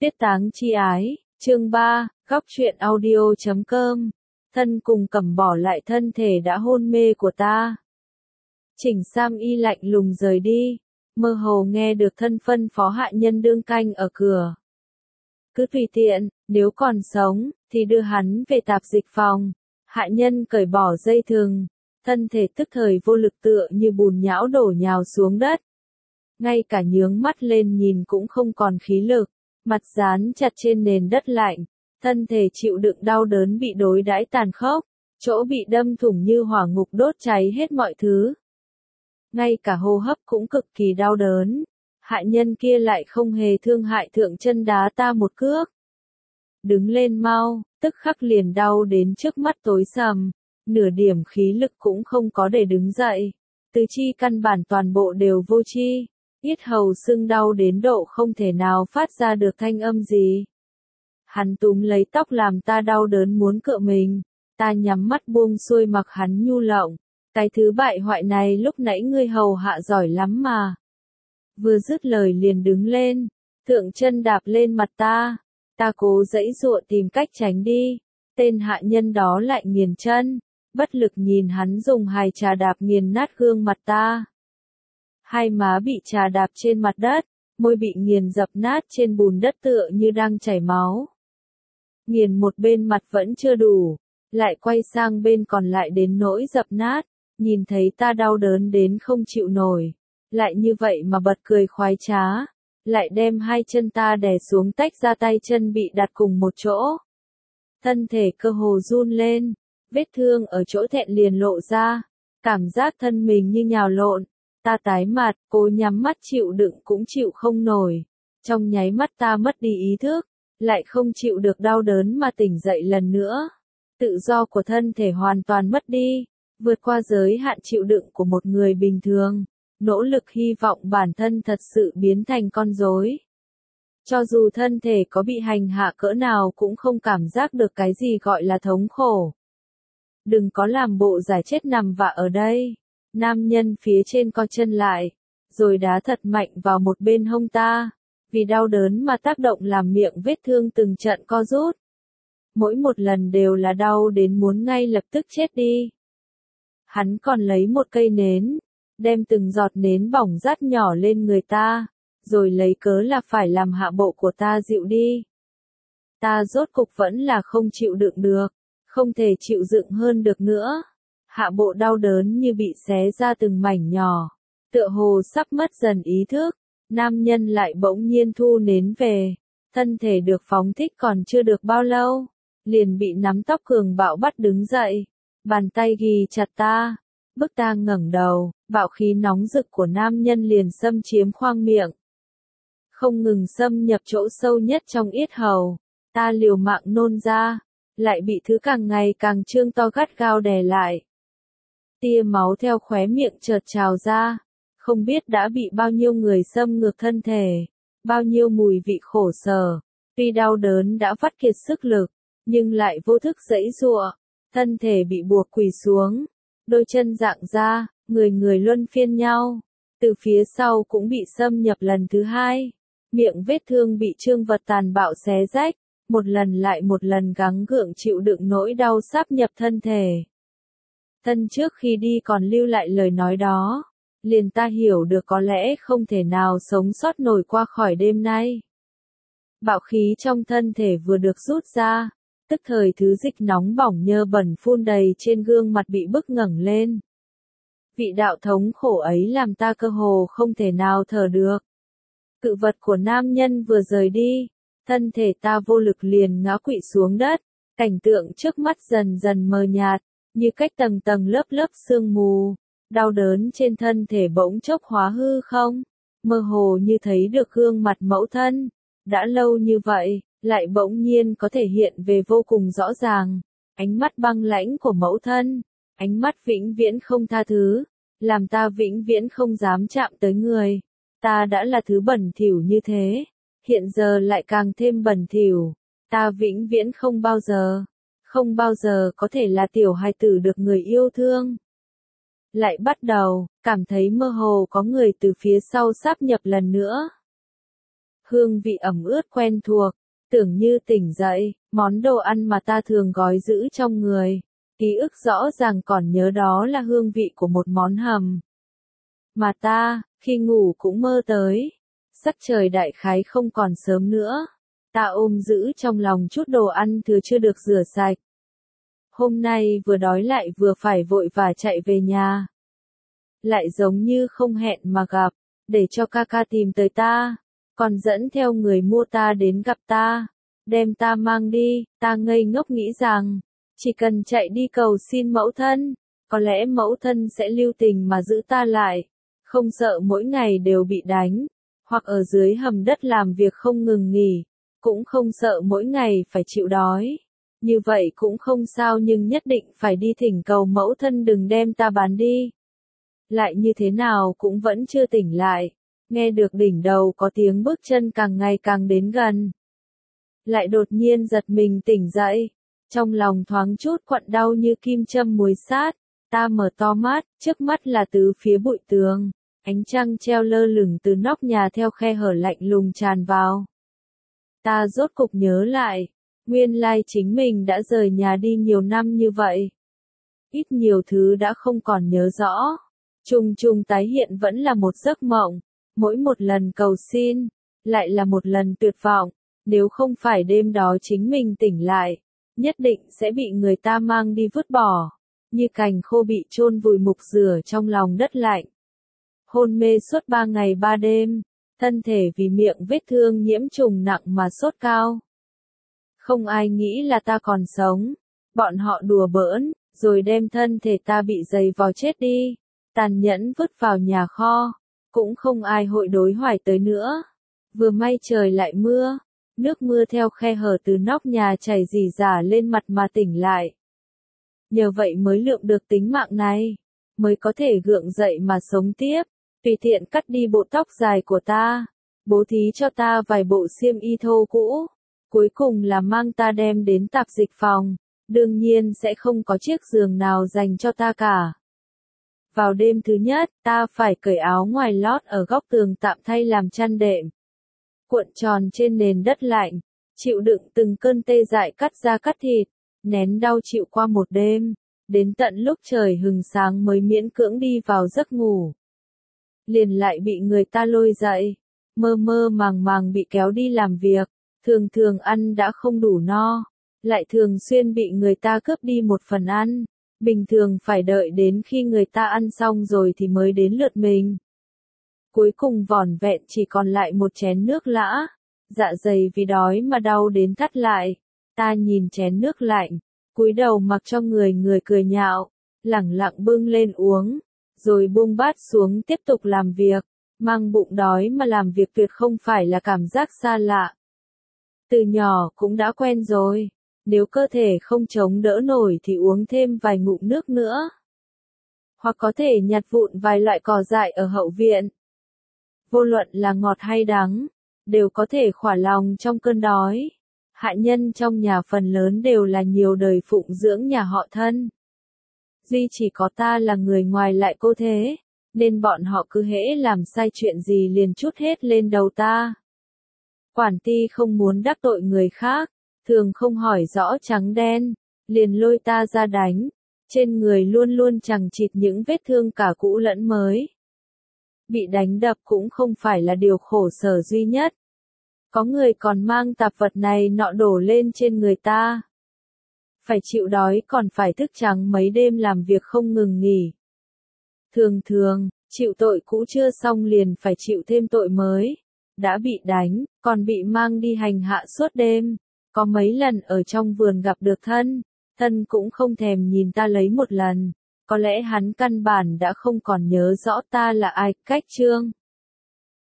Tiết táng chi ái, chương 3, góc truyện audio.com. Thân cùng Cẩm bỏ lại thân thể đã hôn mê của ta. Chỉnh Sam y lạnh lùng rời đi, mơ hồ nghe được thân phân phó hạ nhân đương canh ở cửa. Cứ tùy tiện, nếu còn sống, thì đưa hắn về tạp dịch phòng. Hạ nhân cởi bỏ dây thừng, thân thể tức thời vô lực tựa như bùn nhão đổ nhào xuống đất. Ngay cả nhướng mắt lên nhìn cũng không còn khí lực, mặt dán chặt trên nền đất lạnh, thân thể chịu đựng đau đớn bị đối đãi tàn khốc, chỗ bị đâm thủng như hỏa ngục đốt cháy hết mọi thứ. Ngay cả hô hấp cũng cực kỳ đau đớn, hạ nhân kia lại không hề thương hại thượng chân đá ta một cước. Đứng lên mau, tức khắc liền đau đến trước mắt tối sầm, nửa điểm khí lực cũng không có để đứng dậy, tứ chi căn bản toàn bộ đều vô chi, yết hầu sưng đau đến độ không thể nào phát ra được thanh âm gì. Hắn túm lấy tóc làm ta đau đớn muốn cựa mình, ta nhắm mắt buông xuôi mặc hắn nhu lộng, cái thứ bại hoại này lúc nãy ngươi hầu hạ giỏi lắm mà. Vừa dứt lời liền đứng lên, thượng chân đạp lên mặt ta cố giãy giụa tìm cách tránh đi, tên hạ nhân đó lại nghiền chân, bất lực nhìn hắn dùng hài trà đạp nghiền nát gương mặt ta. Hai má bị trà đạp trên mặt đất, môi bị nghiền dập nát trên bùn đất tựa như đang chảy máu. Nghiền một bên mặt vẫn chưa đủ, lại quay sang bên còn lại đến nỗi dập nát, nhìn thấy ta đau đớn đến không chịu nổi, lại như vậy mà bật cười khoái trá, lại đem hai chân ta đè xuống tách ra tay chân bị đặt cùng một chỗ. Thân thể cơ hồ run lên, vết thương ở chỗ thẹn liền lộ ra, cảm giác thân mình như nhào lộn. Ta tái mặt, cố nhắm mắt chịu đựng cũng chịu không nổi. Trong nháy mắt ta mất đi ý thức, lại không chịu được đau đớn mà tỉnh dậy lần nữa. Tự do của thân thể hoàn toàn mất đi, vượt qua giới hạn chịu đựng của một người bình thường, nỗ lực hy vọng bản thân thật sự biến thành con rối. Cho dù thân thể có bị hành hạ cỡ nào cũng không cảm giác được cái gì gọi là thống khổ. Đừng có làm bộ giải chết nằm vạ ở đây. Nam nhân phía trên co chân lại, rồi đá thật mạnh vào một bên hông ta, vì đau đớn mà tác động làm miệng vết thương từng trận co rút. Mỗi một lần đều là đau đến muốn ngay lập tức chết đi. Hắn còn lấy một cây nến, đem từng giọt nến bỏng rát nhỏ lên người ta, rồi lấy cớ là phải làm hạ bộ của ta dịu đi. Ta rốt cục vẫn là không chịu đựng được, không thể chịu đựng hơn được nữa. Hạ bộ đau đớn như bị xé ra từng mảnh nhỏ, tựa hồ sắp mất dần ý thức, nam nhân lại bỗng nhiên thu nến về, thân thể được phóng thích còn chưa được bao lâu, liền bị nắm tóc cường bạo bắt đứng dậy, bàn tay ghì chặt ta, bức ta ngẩng đầu, bạo khí nóng rực của nam nhân liền xâm chiếm khoang miệng. Không ngừng xâm nhập chỗ sâu nhất trong yết hầu, ta liều mạng nôn ra, lại bị thứ càng ngày càng trương to gắt gao đè lại. Tia máu theo khóe miệng chợt trào ra, không biết đã bị bao nhiêu người xâm ngược thân thể, bao nhiêu mùi vị khổ sở, tuy đau đớn đã vắt kiệt sức lực, nhưng lại vô thức giãy giụa, thân thể bị buộc quỳ xuống, đôi chân dạng ra, người người luân phiên nhau, từ phía sau cũng bị xâm nhập lần thứ hai, miệng vết thương bị trương vật tàn bạo xé rách, một lần lại một lần gắng gượng chịu đựng nỗi đau sáp nhập thân thể. Thân trước khi đi còn lưu lại lời nói đó, liền ta hiểu được có lẽ không thể nào sống sót nổi qua khỏi đêm nay. Bạo khí trong thân thể vừa được rút ra, tức thời thứ dịch nóng bỏng nhơ bẩn phun đầy trên gương mặt bị bức ngẩng lên. Vị đạo thống khổ ấy làm ta cơ hồ không thể nào thở được. Cự vật của nam nhân vừa rời đi, thân thể ta vô lực liền ngã quỵ xuống đất, cảnh tượng trước mắt dần dần mờ nhạt, như cách tầng tầng lớp lớp sương mù, đau đớn trên thân thể bỗng chốc hóa hư không, mơ hồ như thấy được gương mặt mẫu thân, đã lâu như vậy, lại bỗng nhiên có thể hiện về vô cùng rõ ràng, ánh mắt băng lãnh của mẫu thân, ánh mắt vĩnh viễn không tha thứ, làm ta vĩnh viễn không dám chạm tới người, ta đã là thứ bẩn thỉu như thế, hiện giờ lại càng thêm bẩn thỉu, ta vĩnh viễn không bao giờ có thể là tiểu hài tử được người yêu thương. Lại bắt đầu, cảm thấy mơ hồ có người từ phía sau sáp nhập lần nữa. hương vị ẩm ướt quen thuộc, tưởng như tỉnh dậy, món đồ ăn mà ta thường gói giữ trong người. Ký ức rõ ràng còn nhớ đó là hương vị của một món hầm. Mà ta, khi ngủ cũng mơ tới. Sắc trời đại khái không còn sớm nữa. Ta ôm giữ trong lòng chút đồ ăn thừa chưa được rửa sạch. Hôm nay vừa đói lại vừa phải vội vã chạy về nhà. Lại giống như không hẹn mà gặp, để cho ca ca tìm tới ta, còn dẫn theo người mua ta đến gặp ta, đem ta mang đi. Ta ngây ngốc nghĩ rằng, chỉ cần chạy đi cầu xin mẫu thân, có lẽ mẫu thân sẽ lưu tình mà giữ ta lại, không sợ mỗi ngày đều bị đánh, hoặc ở dưới hầm đất làm việc không ngừng nghỉ, cũng không sợ mỗi ngày phải chịu đói. Như vậy cũng không sao, nhưng nhất định phải đi thỉnh cầu mẫu thân đừng đem ta bán đi. Lại như thế nào cũng vẫn chưa tỉnh lại, nghe được đỉnh đầu có tiếng bước chân càng ngày càng đến gần. Lại đột nhiên giật mình tỉnh dậy, trong lòng thoáng chút quặn đau như kim châm muối sát. Ta mở to mắt, trước mắt là tứ phía bụi tường, ánh trăng treo lơ lửng từ nóc nhà theo khe hở lạnh lùng tràn vào. Ta rốt cục nhớ lại, nguyên lai chính mình đã rời nhà đi nhiều năm như vậy. Ít nhiều thứ đã không còn nhớ rõ. Trùng trùng tái hiện vẫn là một giấc mộng, mỗi một lần cầu xin, lại là một lần tuyệt vọng. Nếu không phải đêm đó chính mình tỉnh lại, nhất định sẽ bị người ta mang đi vứt bỏ, như cành khô bị chôn vùi mục rửa trong lòng đất lạnh. Hôn mê suốt 3 ngày 3 đêm, thân thể vì miệng vết thương nhiễm trùng nặng mà sốt cao. Không ai nghĩ là ta còn sống, bọn họ đùa bỡn, rồi đem thân thể ta bị giày vò chết đi, tàn nhẫn vứt vào nhà kho, cũng không ai hội đối hoài tới nữa. Vừa may trời lại mưa, nước mưa theo khe hở từ nóc nhà chảy rỉ rả lên mặt mà tỉnh lại. Nhờ vậy mới lượng được tính mạng này, mới có thể gượng dậy mà sống tiếp. Tùy tiện cắt đi bộ tóc dài của ta, bố thí cho ta vài bộ xiêm y thô cũ, cuối cùng là mang ta đem đến tạp dịch phòng, đương nhiên sẽ không có chiếc giường nào dành cho ta cả. Vào đêm thứ nhất, ta phải cởi áo ngoài lót ở góc tường tạm thay làm chăn đệm. Cuộn tròn trên nền đất lạnh, chịu đựng từng cơn tê dại cắt da cắt thịt, nén đau chịu qua một đêm, đến tận lúc trời hừng sáng mới miễn cưỡng đi vào giấc ngủ. Liền lại bị người ta lôi dậy, mơ mơ màng màng bị kéo đi làm việc, thường thường ăn đã không đủ no, lại thường xuyên bị người ta cướp đi một phần ăn, bình thường phải đợi đến khi người ta ăn xong rồi thì mới đến lượt mình. Cuối cùng vỏn vẹn chỉ còn lại một chén nước lã, dạ dày vì đói mà đau đến thắt lại. Ta nhìn chén nước lạnh, cúi đầu mặc cho người cười nhạo, lẳng lặng bưng lên uống, rồi buông bát xuống tiếp tục làm việc. Mang bụng đói mà làm việc tuyệt không phải là cảm giác xa lạ. Từ nhỏ cũng đã quen rồi, nếu cơ thể không chống đỡ nổi thì uống thêm vài ngụm nước nữa. Hoặc có thể nhặt vụn vài loại cỏ dại ở hậu viện. Vô luận là ngọt hay đắng, đều có thể khỏa lòng trong cơn đói. Hạ nhân trong nhà phần lớn đều là nhiều đời phụng dưỡng nhà họ thân. Duy chỉ có ta là người ngoài lại cô thế, nên bọn họ cứ hễ làm sai chuyện gì liền trút hết lên đầu ta. Quản ty không muốn đắc tội người khác, thường không hỏi rõ trắng đen, liền lôi ta ra đánh, trên người luôn luôn chằng chịt những vết thương cả cũ lẫn mới. Bị đánh đập cũng không phải là điều khổ sở duy nhất. Có người còn mang tạp vật này nọ đổ lên trên người ta. Phải chịu đói còn phải thức trắng mấy đêm làm việc không ngừng nghỉ. Thường thường, chịu tội cũ chưa xong liền phải chịu thêm tội mới. Đã bị đánh, còn bị mang đi hành hạ suốt đêm. Có mấy lần ở trong vườn gặp được thân cũng không thèm nhìn ta lấy một lần. Có lẽ hắn căn bản đã không còn nhớ rõ ta là ai. Cách chương